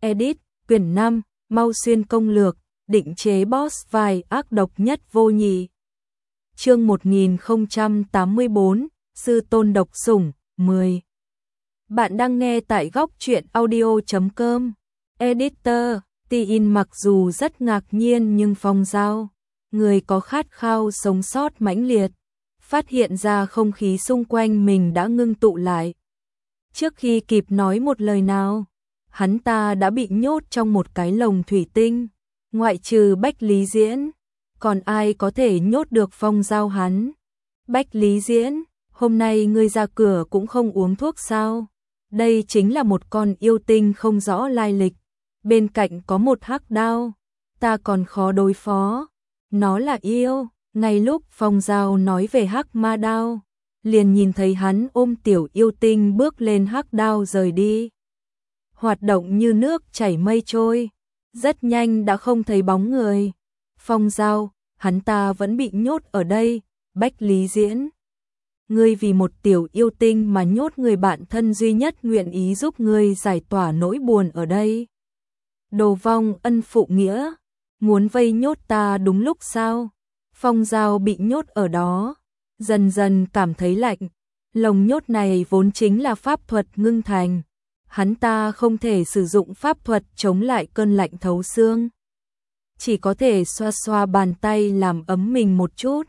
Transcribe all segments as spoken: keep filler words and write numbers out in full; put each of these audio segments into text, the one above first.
Edit, quyển năm, Mau Xuyên công lược, định chế boss vai ác độc nhất vô nhị. Chương một nghìn không trăm tám mươi tư, Sư tôn độc sủng, mười. Bạn đang nghe tại góc truyện audio chấm com. Editor, Tiin mặc dù rất ngạc nhiên nhưng Phong Giao, người có khát khao sống sót mãnh liệt, phát hiện ra không khí xung quanh mình đã ngưng tụ lại. Trước khi kịp nói một lời nào, hắn ta đã bị nhốt trong một cái lồng thủy tinh, ngoại trừ Bách Lý Diễn, còn ai có thể nhốt được Phong Giao hắn? Bách Lý Diễn, hôm nay ngươi ra cửa cũng không uống thuốc sao? Đây chính là một con yêu tinh không rõ lai lịch, bên cạnh có một hắc đao, ta còn khó đối phó, nó là yêu. Ngay lúc Phong Giao nói về hắc ma đao, liền nhìn thấy hắn ôm tiểu yêu tinh bước lên hắc đao rời đi. Hoạt động như nước chảy mây trôi, rất nhanh đã không thấy bóng người. Phong Giao, hắn ta vẫn bị nhốt ở đây. Bách Lý Diễn, ngươi vì một tiểu yêu tinh mà nhốt người bạn thân duy nhất nguyện ý giúp ngươi giải tỏa nỗi buồn ở đây. Đồ vong ân phụ nghĩa, muốn vây nhốt ta đúng lúc sao? Phong Giao bị nhốt ở đó, dần dần cảm thấy lạnh. Lồng nhốt này vốn chính là pháp thuật ngưng thành, hắn ta không thể sử dụng pháp thuật chống lại cơn lạnh thấu xương, chỉ có thể xoa xoa bàn tay làm ấm mình một chút.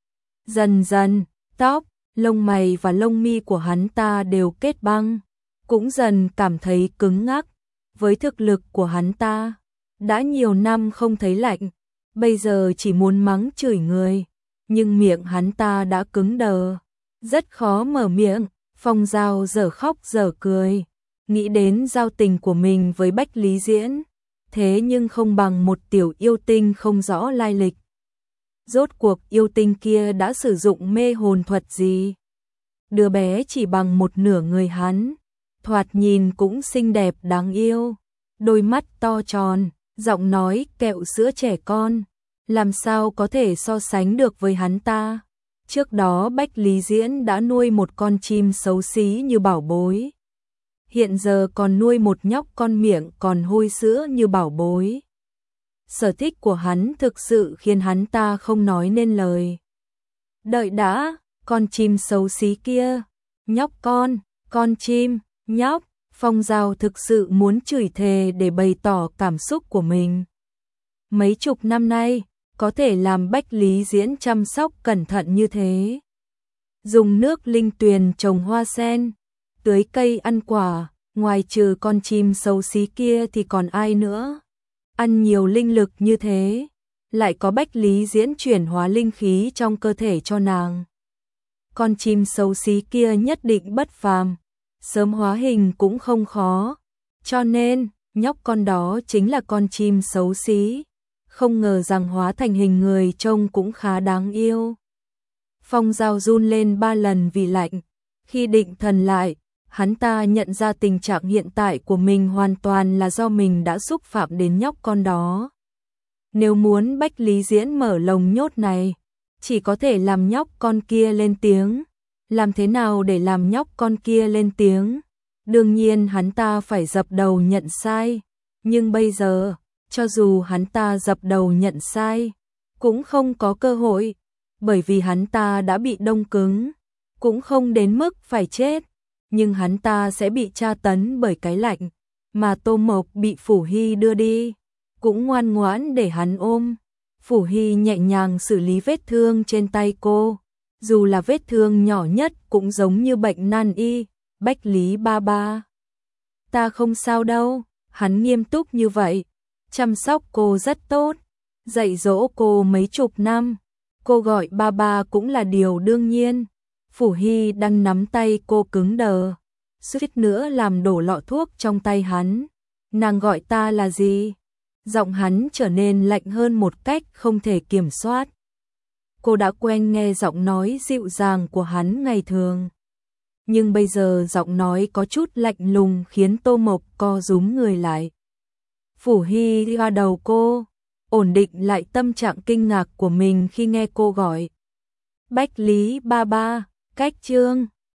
Dần dần, tóc, lông mày và lông mi của hắn ta đều kết băng, cũng dần cảm thấy cứng ngắc. Với thực lực của hắn ta, đã nhiều năm không thấy lạnh, bây giờ chỉ muốn mắng chửi người, nhưng miệng hắn ta đã cứng đờ, rất khó mở miệng. Phong Giao dở khóc dở cười, nghĩ đến giao tình của mình với Bách Lý Diễn, thế nhưng không bằng một tiểu yêu tinh không rõ lai lịch. Rốt cuộc yêu tinh kia đã sử dụng mê hồn thuật gì? Đứa bé chỉ bằng một nửa người hắn, thoạt nhìn cũng xinh đẹp đáng yêu, đôi mắt to tròn, giọng nói kẹo sữa trẻ con, làm sao có thể so sánh được với hắn ta. Trước đó Bách Lý Diễn đã nuôi một con chim xấu xí như bảo bối, hiện giờ còn nuôi một nhóc con miệng còn hôi sữa như bảo bối. Sở thích của hắn thực sự khiến hắn ta không nói nên lời. Đợi đã, con chim xấu xí kia, nhóc con, con chim, nhóc. Phong Giao thực sự muốn chửi thề để bày tỏ cảm xúc của mình. Mấy chục năm nay, có thể làm Bách Lý Diễn chăm sóc cẩn thận như thế. Dùng nước linh tuyền trồng hoa sen, tưới cây ăn quả, ngoài trừ con chim xấu xí kia thì còn ai nữa. Ăn nhiều linh lực như thế, lại có Bách Lý Diễn chuyển hóa linh khí trong cơ thể cho nàng. Con chim xấu xí kia nhất định bất phàm, sớm hóa hình cũng không khó, cho nên nhóc con đó chính là con chim xấu xí, không ngờ rằng hóa thành hình người trông cũng khá đáng yêu. Phong Giao run lên ba lần vì lạnh, khi định thần lại, hắn ta nhận ra tình trạng hiện tại của mình hoàn toàn là do mình đã xúc phạm đến nhóc con đó. Nếu muốn Bách Lý Diễn mở lồng nhốt này, chỉ có thể làm nhóc con kia lên tiếng. Làm thế nào để làm nhóc con kia lên tiếng? Đương nhiên hắn ta phải dập đầu nhận sai. Nhưng bây giờ, cho dù hắn ta dập đầu nhận sai, cũng không có cơ hội, bởi vì hắn ta đã bị đông cứng, cũng không đến mức phải chết, nhưng hắn ta sẽ bị tra tấn bởi cái lạnh, mà Tô Mộc bị Phủ Hy đưa đi, cũng ngoan ngoãn để hắn ôm. Phủ Hy nhẹ nhàng xử lý vết thương trên tay cô, dù là vết thương nhỏ nhất cũng giống như bệnh nan y. Bách Lý ba ba, ta không sao đâu. Hắn nghiêm túc như vậy, chăm sóc cô rất tốt, dạy dỗ cô mấy chục năm, cô gọi ba ba cũng là điều đương nhiên. Phủ Hy đang nắm tay cô cứng đờ, suýt nữa làm đổ lọ thuốc trong tay hắn. Nàng gọi ta là gì? Giọng hắn trở nên lạnh hơn một cách không thể kiểm soát. Cô đã quen nghe giọng nói dịu dàng của hắn ngày thường, nhưng bây giờ giọng nói có chút lạnh lùng khiến Tô Mộc co rúm người lại. Phủ Hy gật đầu cô, ổn định lại tâm trạng kinh ngạc của mình khi nghe cô gọi. Bách Lý ba ba, cách chương